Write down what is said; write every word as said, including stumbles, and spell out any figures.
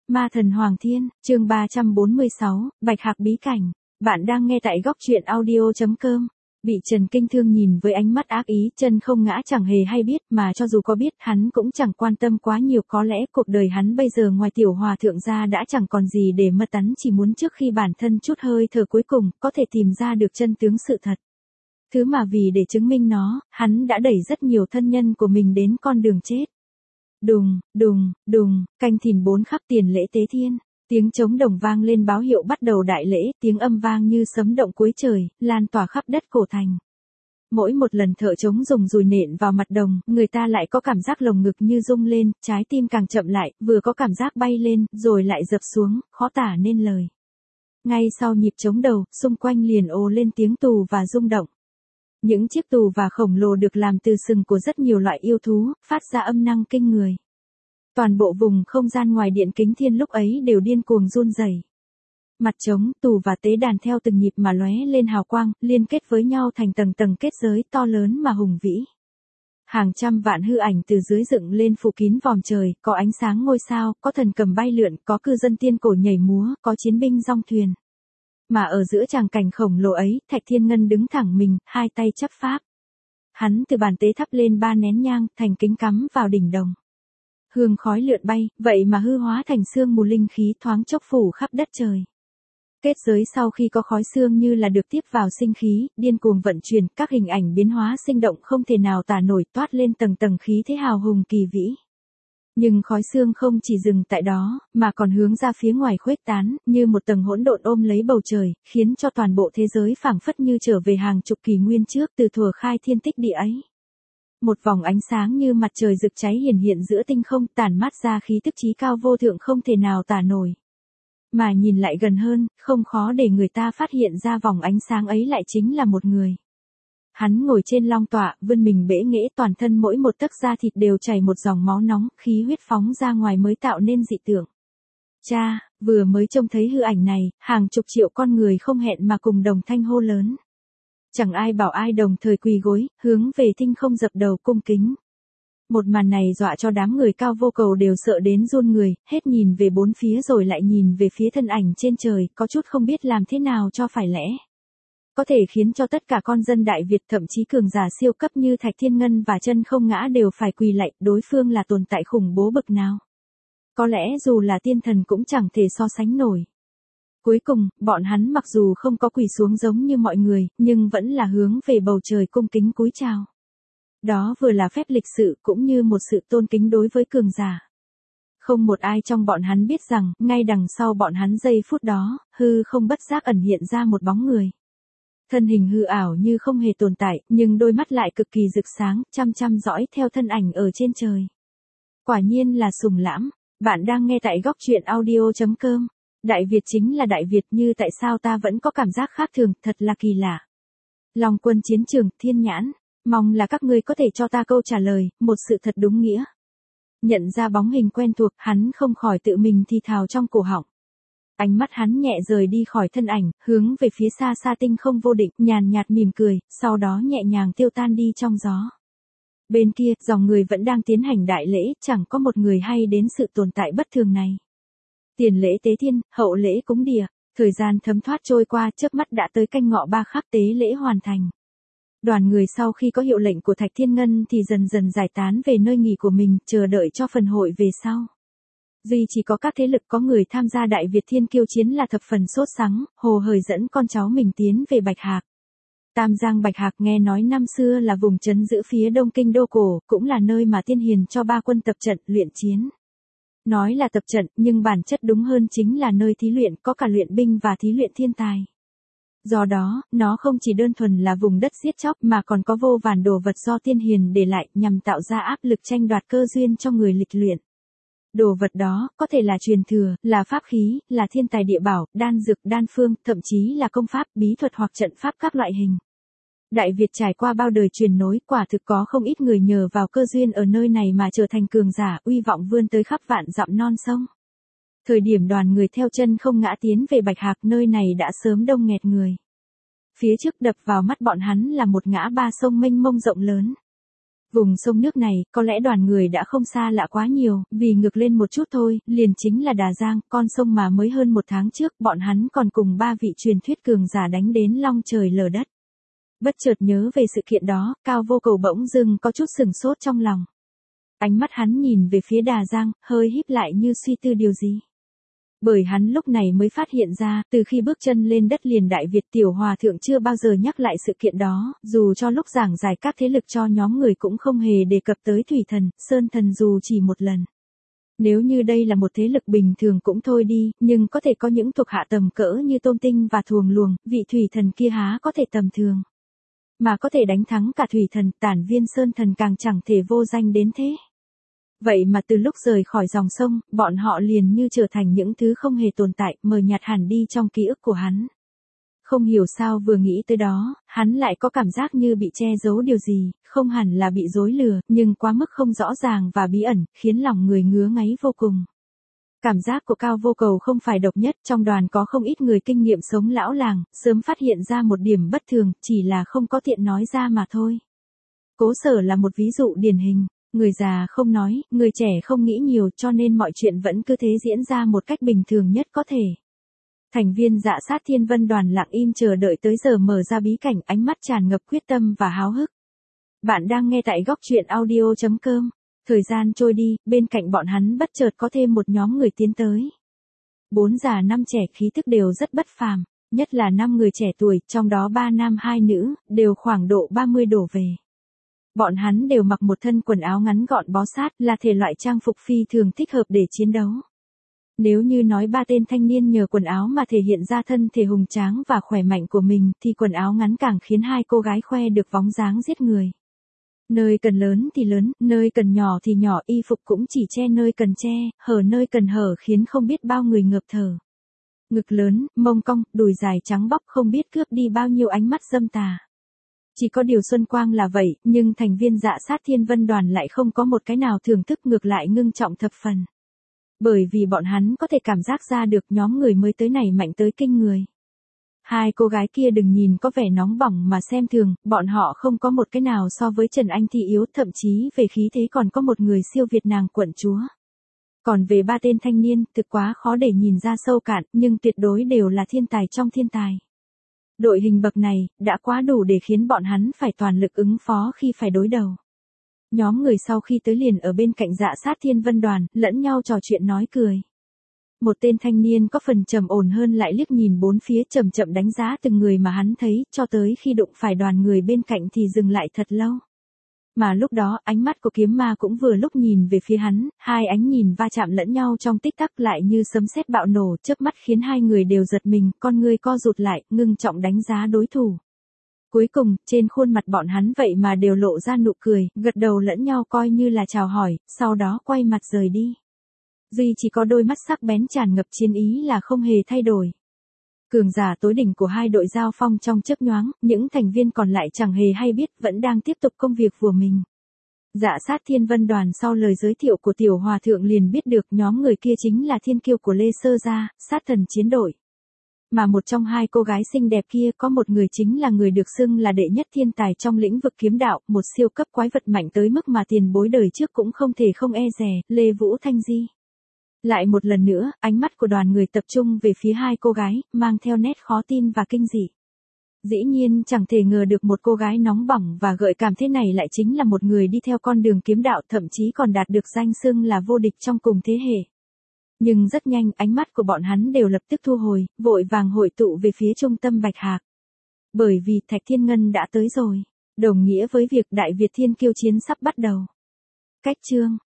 Ma thần Hoàng Thiên, chương ba trăm bốn mươi sáu, Bạch Hạc bí cảnh. Bạn đang nghe tại góc truyện audio chấm com. Bị Trần Kinh Thương nhìn với ánh mắt ác ý, Chân Không Ngã chẳng hề hay biết, mà cho dù có biết, hắn cũng chẳng quan tâm quá nhiều, có lẽ cuộc đời hắn bây giờ ngoài tiểu hòa thượng ra đã chẳng còn gì để mơ tắn, chỉ muốn trước khi bản thân chút hơi thở cuối cùng, có thể tìm ra được chân tướng sự thật. Thứ mà vì để chứng minh nó, hắn đã đẩy rất nhiều thân nhân của mình đến con đường chết. Đùng, đùng, đùng, canh thìn bốn khắp tiền lễ tế thiên. Tiếng trống đồng vang lên báo hiệu bắt đầu đại lễ, tiếng âm vang như sấm động cuối trời, lan tỏa khắp đất cổ thành. Mỗi một lần thợ trống dùng dùi nện vào mặt đồng, người ta lại có cảm giác lồng ngực như rung lên, trái tim càng chậm lại, vừa có cảm giác bay lên, rồi lại dập xuống, khó tả nên lời. Ngay sau nhịp trống đầu, xung quanh liền ồ lên tiếng tù và rung động. Những chiếc tù và khổng lồ được làm từ sừng của rất nhiều loại yêu thú, phát ra âm năng kinh người. Toàn bộ vùng không gian ngoài điện kính thiên lúc ấy đều điên cuồng run rẩy. Mặt trống, tù và tế đàn theo từng nhịp mà lóe lên hào quang, liên kết với nhau thành tầng tầng kết giới to lớn mà hùng vĩ. Hàng trăm vạn hư ảnh từ dưới dựng lên phủ kín vòm trời, có ánh sáng ngôi sao, có thần cầm bay lượn, có cư dân tiên cổ nhảy múa, có chiến binh dong thuyền. Mà ở giữa tràng cảnh khổng lồ ấy, Thạch Thiên Ngân đứng thẳng mình, hai tay chấp pháp. Hắn từ bàn tế thắp lên ba nén nhang, thành kính cắm vào đỉnh đồng. Hương khói lượn bay, vậy mà hư hóa thành sương mù linh khí thoáng chốc phủ khắp đất trời. Kết giới sau khi có khói sương như là được tiếp vào sinh khí, điên cuồng vận chuyển, các hình ảnh biến hóa sinh động không thể nào tả nổi, toát lên tầng tầng khí thế hào hùng kỳ vĩ. Nhưng khói sương không chỉ dừng tại đó, mà còn hướng ra phía ngoài khuếch tán, như một tầng hỗn độn ôm lấy bầu trời, khiến cho toàn bộ thế giới phảng phất như trở về hàng chục kỷ nguyên trước từ thuở khai thiên tích địa ấy. Một vòng ánh sáng như mặt trời rực cháy hiển hiện giữa tinh không, tản mát ra khí tức chí cao vô thượng không thể nào tả nổi. Mà nhìn lại gần hơn, không khó để người ta phát hiện ra vòng ánh sáng ấy lại chính là một người. Hắn ngồi trên long tọa, vươn mình bẽ nghễ, toàn thân mỗi một tấc da thịt đều chảy một dòng máu nóng, khí huyết phóng ra ngoài mới tạo nên dị tượng. Cha, vừa mới trông thấy hư ảnh này, hàng chục triệu con người không hẹn mà cùng đồng thanh hô lớn. Chẳng ai bảo ai đồng thời quỳ gối, hướng về tinh không dập đầu cung kính. Một màn này dọa cho đám người cao vô cầu đều sợ đến run người, hết nhìn về bốn phía rồi lại nhìn về phía thân ảnh trên trời, có chút không biết làm thế nào cho phải lẽ. Có thể khiến cho tất cả con dân Đại Việt, thậm chí cường giả siêu cấp như Thạch Thiên Ngân và Chân Không Ngã đều phải quỳ lạy, đối phương là tồn tại khủng bố bậc nào. Có lẽ dù là tiên thần cũng chẳng thể so sánh nổi. Cuối cùng, bọn hắn mặc dù không có quỳ xuống giống như mọi người, nhưng vẫn là hướng về bầu trời cung kính cúi chào. Đó vừa là phép lịch sự cũng như một sự tôn kính đối với cường giả. Không một ai trong bọn hắn biết rằng, ngay đằng sau bọn hắn giây phút đó, hư không bất giác ẩn hiện ra một bóng người. Thân hình hư ảo như không hề tồn tại, nhưng đôi mắt lại cực kỳ rực sáng, chăm chăm dõi theo thân ảnh ở trên trời. Quả nhiên là Sùng Lãm. Bạn đang nghe tại góc truyện audio chấm com. Đại Việt chính là Đại Việt, như tại sao ta vẫn có cảm giác khác thường, thật là kỳ lạ. Long quân chiến trường, Thiên Nhãn. Mong là các ngươi có thể cho ta câu trả lời, một sự thật đúng nghĩa. Nhận ra bóng hình quen thuộc, hắn không khỏi tự mình thì thào trong cổ họng. Ánh mắt hắn nhẹ rời đi khỏi thân ảnh, hướng về phía xa xa tinh không vô định, nhàn nhạt mỉm cười, sau đó nhẹ nhàng tiêu tan đi trong gió. Bên kia, dòng người vẫn đang tiến hành đại lễ, chẳng có một người hay đến sự tồn tại bất thường này. Tiền lễ tế thiên, hậu lễ cúng địa, thời gian thấm thoát trôi qua, chớp mắt đã tới canh ngọ ba khắc tế lễ hoàn thành. Đoàn người sau khi có hiệu lệnh của Thạch Thiên Ngân thì dần dần giải tán về nơi nghỉ của mình, chờ đợi cho phần hội về sau. Duy chỉ có các thế lực có người tham gia Đại Việt Thiên Kiêu Chiến là thập phần sốt sắng, hồ hởi dẫn con cháu mình tiến về Bạch Hạc. Tam Giang Bạch Hạc nghe nói năm xưa là vùng trấn giữ phía đông kinh đô cổ, cũng là nơi mà Tiên Hiền cho ba quân tập trận, luyện chiến. Nói là tập trận, nhưng bản chất đúng hơn chính là nơi thí luyện, có cả luyện binh và thí luyện thiên tài. Do đó, nó không chỉ đơn thuần là vùng đất giết chóc mà còn có vô vàn đồ vật do Tiên Hiền để lại nhằm tạo ra áp lực tranh đoạt cơ duyên cho người lịch luyện. Đồ vật đó, có thể là truyền thừa, là pháp khí, là thiên tài địa bảo, đan dược, đan phương, thậm chí là công pháp, bí thuật hoặc trận pháp các loại hình. Đại Việt trải qua bao đời truyền nối, quả thực có không ít người nhờ vào cơ duyên ở nơi này mà trở thành cường giả, uy vọng vươn tới khắp vạn dặm non sông. Thời điểm đoàn người theo Chân Không Ngã tiến về Bạch Hạc, nơi này đã sớm đông nghẹt người. Phía trước đập vào mắt bọn hắn là một ngã ba sông mênh mông rộng lớn. Vùng sông nước này, có lẽ đoàn người đã không xa lạ quá nhiều, vì ngược lên một chút thôi, liền chính là Đà Giang, con sông mà mới hơn một tháng trước, bọn hắn còn cùng ba vị truyền thuyết cường giả đánh đến long trời lở đất. Bất chợt nhớ về sự kiện đó, Cao Vô Cầu bỗng dưng có chút sừng sốt trong lòng. Ánh mắt hắn nhìn về phía Đà Giang, hơi híp lại như suy tư điều gì. Bởi hắn lúc này mới phát hiện ra, từ khi bước chân lên đất liền Đại Việt Tiểu Hòa Thượng chưa bao giờ nhắc lại sự kiện đó, dù cho lúc giảng giải các thế lực cho nhóm người cũng không hề đề cập tới Thủy Thần, Sơn Thần dù chỉ một lần. Nếu như đây là một thế lực bình thường cũng thôi đi, nhưng có thể có những thuộc hạ tầm cỡ như Tôn Tinh và Thuồng Luồng, vị Thủy Thần kia há có thể tầm thường. Mà có thể đánh thắng cả Thủy Thần, Tản Viên Sơn Thần càng chẳng thể vô danh đến thế. Vậy mà từ lúc rời khỏi dòng sông, bọn họ liền như trở thành những thứ không hề tồn tại, mờ nhạt hẳn đi trong ký ức của hắn. Không hiểu sao vừa nghĩ tới đó, hắn lại có cảm giác như bị che giấu điều gì, không hẳn là bị dối lừa, nhưng quá mức không rõ ràng và bí ẩn, khiến lòng người ngứa ngáy vô cùng. Cảm giác của Cao Vô Cầu không phải độc nhất, trong đoàn có không ít người kinh nghiệm sống lão làng, sớm phát hiện ra một điểm bất thường, chỉ là không có tiện nói ra mà thôi. Cố Sở là một ví dụ điển hình. Người già không nói, người trẻ không nghĩ nhiều cho nên mọi chuyện vẫn cứ thế diễn ra một cách bình thường nhất có thể. Thành viên Dạ Sát Thiên Vân đoàn lặng im chờ đợi tới giờ mở ra bí cảnh, ánh mắt tràn ngập quyết tâm và háo hức. Bạn đang nghe tại góc truyện audio chấm com. Thời gian trôi đi, bên cạnh bọn hắn bất chợt có thêm một nhóm người tiến tới. Bốn già năm trẻ khí thức đều rất bất phàm, nhất là năm người trẻ tuổi, trong đó ba nam hai nữ, đều khoảng độ ba mươi đổ về. Bọn hắn đều mặc một thân quần áo ngắn gọn bó sát, là thể loại trang phục phi thường thích hợp để chiến đấu. Nếu như nói ba tên thanh niên nhờ quần áo mà thể hiện ra thân thể hùng tráng và khỏe mạnh của mình, thì quần áo ngắn càng khiến hai cô gái khoe được bóng dáng giết người. Nơi cần lớn thì lớn, nơi cần nhỏ thì nhỏ, y phục cũng chỉ che nơi cần che, hở nơi cần hở khiến không biết bao người ngợp thở. Ngực lớn, mông cong, đùi dài trắng bóc không biết cướp đi bao nhiêu ánh mắt dâm tà. Chỉ có điều Xuân Quang là vậy, nhưng thành viên Dạ Sát Thiên Vân đoàn lại không có một cái nào thưởng thức, ngược lại ngưng trọng thập phần. Bởi vì bọn hắn có thể cảm giác ra được nhóm người mới tới này mạnh tới kinh người. Hai cô gái kia đừng nhìn có vẻ nóng bỏng mà xem thường, bọn họ không có một cái nào so với Trần Anh Thi yếu, thậm chí về khí thế còn có một người siêu việt nàng quận chúa. Còn về ba tên thanh niên, thực quá khó để nhìn ra sâu cạn, nhưng tuyệt đối đều là thiên tài trong thiên tài. Đội hình bậc này, đã quá đủ để khiến bọn hắn phải toàn lực ứng phó khi phải đối đầu. Nhóm người sau khi tới liền ở bên cạnh Dạ Sát Thiên Vân đoàn, lẫn nhau trò chuyện nói cười. Một tên thanh niên có phần trầm ổn hơn lại liếc nhìn bốn phía chậm chậm đánh giá từng người mà hắn thấy, cho tới khi đụng phải đoàn người bên cạnh thì dừng lại thật lâu. Mà lúc đó, ánh mắt của kiếm ma cũng vừa lúc nhìn về phía hắn, hai ánh nhìn va chạm lẫn nhau trong tích tắc lại như sấm sét bạo nổ, chớp mắt khiến hai người đều giật mình, con người co rụt lại, ngưng trọng đánh giá đối thủ. Cuối cùng, trên khuôn mặt bọn hắn vậy mà đều lộ ra nụ cười, gật đầu lẫn nhau coi như là chào hỏi, sau đó quay mặt rời đi. Duy chỉ có đôi mắt sắc bén tràn ngập chiến ý là không hề thay đổi. Cường giả tối đỉnh của hai đội giao phong trong chớp nhoáng, những thành viên còn lại chẳng hề hay biết, vẫn đang tiếp tục công việc của mình. Dạ Sát Thiên Vân đoàn sau lời giới thiệu của Tiểu Hòa Thượng liền biết được nhóm người kia chính là thiên kiêu của Lê Sơ gia, sát thần chiến đội. Mà một trong hai cô gái xinh đẹp kia có một người chính là người được xưng là đệ nhất thiên tài trong lĩnh vực kiếm đạo, một siêu cấp quái vật mạnh tới mức mà tiền bối đời trước cũng không thể không e dè, Lê Vũ Thanh Di. Lại một lần nữa, ánh mắt của đoàn người tập trung về phía hai cô gái, mang theo nét khó tin và kinh dị. Dĩ nhiên chẳng thể ngờ được một cô gái nóng bỏng và gợi cảm thế này lại chính là một người đi theo con đường kiếm đạo, thậm chí còn đạt được danh xưng là vô địch trong cùng thế hệ. Nhưng rất nhanh, ánh mắt của bọn hắn đều lập tức thu hồi, vội vàng hội tụ về phía trung tâm Bạch Hạc. Bởi vì Thạch Thiên Ngân đã tới rồi, đồng nghĩa với việc Đại Việt Thiên Kiêu chiến sắp bắt đầu. Cách chương